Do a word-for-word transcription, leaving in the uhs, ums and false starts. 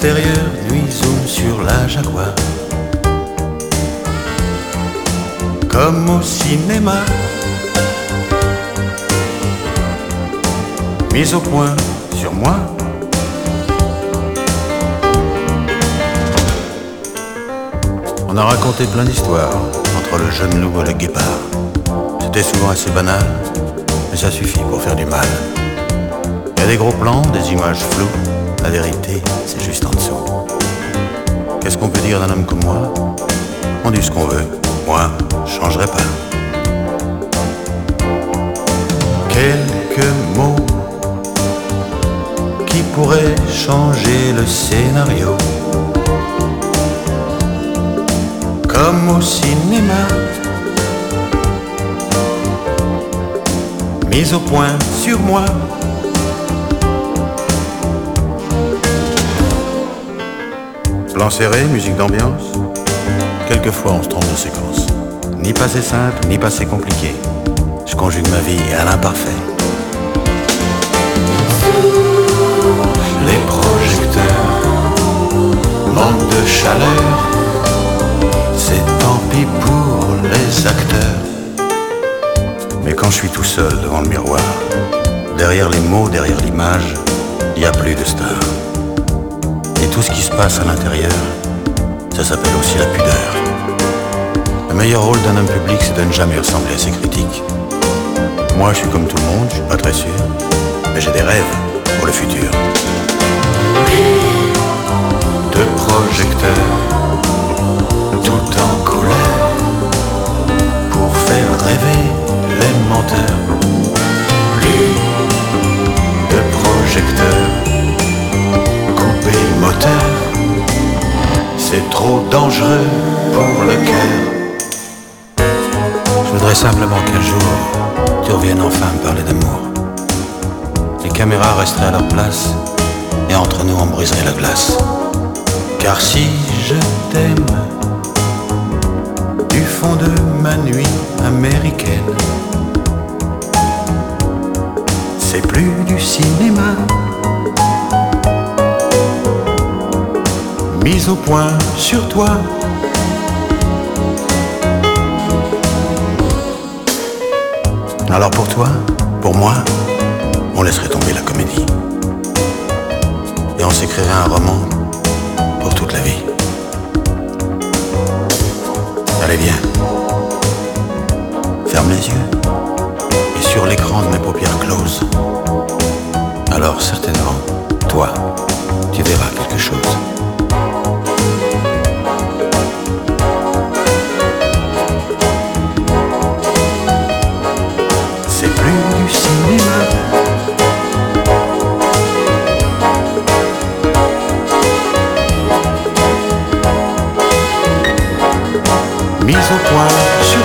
l'extérieur, nuit zoom sur la Jaguar. Comme au cinéma, mise au point sur moi. On a raconté plein d'histoires entre le jeune loup et le guépard. C'était souvent assez banal, mais ça suffit pour faire du mal. Il y a des gros plans, des images floues. La vérité, c'est juste en dessous. Qu'est-ce qu'on peut dire d'un homme comme moi? On dit ce qu'on veut, moi, je changerai pas. Quelques mots qui pourraient changer le scénario. Comme au cinéma, mise au point sur moi. Plan serré, musique d'ambiance. Quelquefois on se trompe de séquence. Ni passé simple, ni passé compliqué. Je conjugue ma vie à l'imparfait. Les projecteurs manquent de chaleur. C'est tant pis pour les acteurs. Mais quand je suis tout seul devant le miroir, derrière les mots, derrière l'image, il n'y a plus de star. Et tout ce qui se passe à l'intérieur, ça s'appelle aussi la pudeur. Le meilleur rôle d'un homme public, c'est de ne jamais ressembler à ses critiques. Moi, je suis comme tout le monde, je suis pas très sûr, mais j'ai des rêves pour le futur. De projecteurs, tout en colère, pour faire rêver les menteurs. Plus de projecteurs, couper le moteur, c'est trop dangereux pour le cœur. Je voudrais simplement qu'un jour, tu reviennes enfin me parler d'amour. Les caméras resteraient à leur place, et entre nous on briserait la glace. Car si je t'aime, du fond de ma nuit américaine, c'est plus du cinéma. Mise au point sur toi. Alors pour toi, pour moi, on laisserait tomber la comédie. Et on s'écrirait un roman pour toute la vie. Allez, viens. Ferme les yeux. Et sur l'écran de mes paupières closes, alors certainement, toi, tu verras quelque chose. C'est plus du cinéma. Mise au point sur